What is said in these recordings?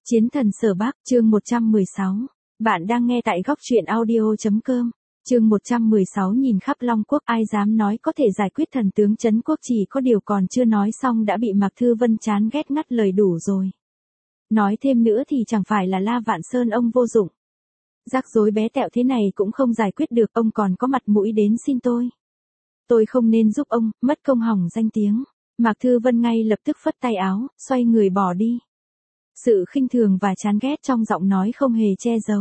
Chiến thần Sở Bắc, chương 116. Bạn đang nghe tại góc truyện audio.com. Chương 116. Nhìn khắp Long Quốc, ai dám nói có thể giải quyết thần tướng Trấn Quốc, chỉ có điều còn chưa nói xong đã bị Mạc Thư Vân chán ghét ngắt lời đủ rồi. Nói thêm nữa thì chẳng phải là La Vạn Sơn ông vô dụng. Rắc rối bé tẹo thế này cũng không giải quyết được, ông còn có mặt mũi đến xin tôi. Tôi không nên giúp ông, mất công hỏng danh tiếng. Mạc Thư Vân ngay lập tức phất tay áo, xoay người bỏ đi. Sự khinh thường và chán ghét trong giọng nói không hề che giấu.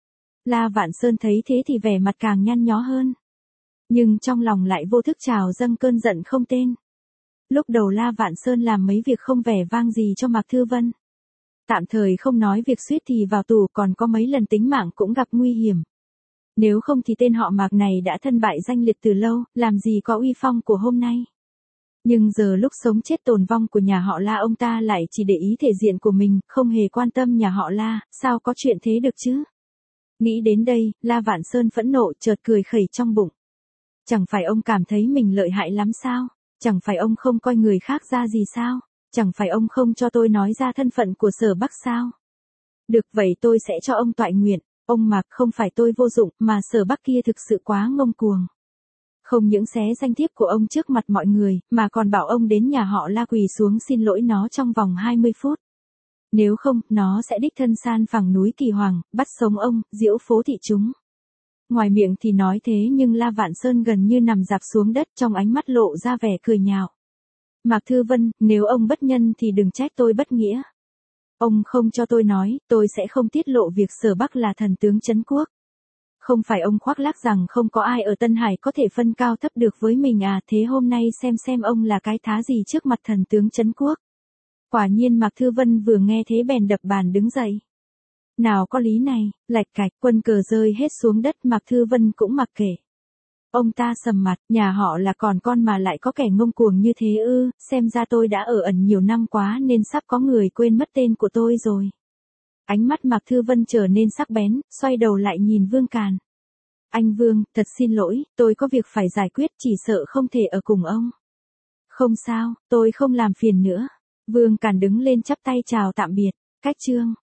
La Vạn Sơn thấy thế thì vẻ mặt càng nhăn nhó hơn. Nhưng trong lòng lại vô thức trào dâng cơn giận không tên. Lúc đầu La Vạn Sơn làm mấy việc không vẻ vang gì cho Mạc Thư Vân. Tạm thời không nói việc suýt thì vào tù, còn có mấy lần tính mạng cũng gặp nguy hiểm. Nếu không thì tên họ Mạc này đã thân bại danh liệt từ lâu, làm gì có uy phong của hôm nay. Nhưng giờ lúc sống chết tồn vong của nhà họ La, ông ta lại chỉ để ý thể diện của mình, không hề quan tâm nhà họ La, sao có chuyện thế được chứ? Nghĩ đến đây, La Vạn Sơn phẫn nộ chợt cười khẩy trong bụng. Chẳng phải ông cảm thấy mình lợi hại lắm sao? Chẳng phải ông không coi người khác ra gì sao? Chẳng phải ông không cho tôi nói ra thân phận của Sở Bắc sao? Được vậy tôi sẽ cho ông toại nguyện. Ông Mạc, không phải tôi vô dụng, mà Sở Bắc kia thực sự quá ngông cuồng. Không những xé danh thiếp của ông trước mặt mọi người, mà còn bảo ông đến nhà họ La quỳ xuống xin lỗi nó trong vòng 20 phút. Nếu không, nó sẽ đích thân san phẳng núi Kỳ Hoàng, bắt sống ông, diễu phố thị chúng. Ngoài miệng thì nói thế nhưng La Vạn Sơn gần như nằm rạp xuống đất, trong ánh mắt lộ ra vẻ cười nhạo. Mạc Thư Vân, nếu ông bất nhân thì đừng trách tôi bất nghĩa. Ông không cho tôi nói, tôi sẽ không tiết lộ việc Sở Bắc là thần tướng Trấn Quốc. Không phải ông khoác lác rằng không có ai ở Tân Hải có thể phân cao thấp được với mình à? Thế hôm nay xem ông là cái thá gì trước mặt thần tướng Trấn Quốc. Quả nhiên Mạc Thư Vân vừa nghe thế bèn đập bàn đứng dậy. Nào có lý này, lạch cạch, quân cờ rơi hết xuống đất, Mạc Thư Vân cũng mặc kệ. Ông ta sầm mặt, nhà họ là còn con mà lại có kẻ ngông cuồng như thế ư? Xem ra tôi đã ở ẩn nhiều năm quá nên sắp có người quên mất tên của tôi rồi. Ánh mắt Mạc Thư Vân trở nên sắc bén, xoay đầu lại nhìn Vương Càn. Anh Vương, thật xin lỗi, tôi có việc phải giải quyết, chỉ sợ không thể ở cùng ông. Không sao, tôi không làm phiền nữa. Vương Càn đứng lên chắp tay chào tạm biệt. Cách chương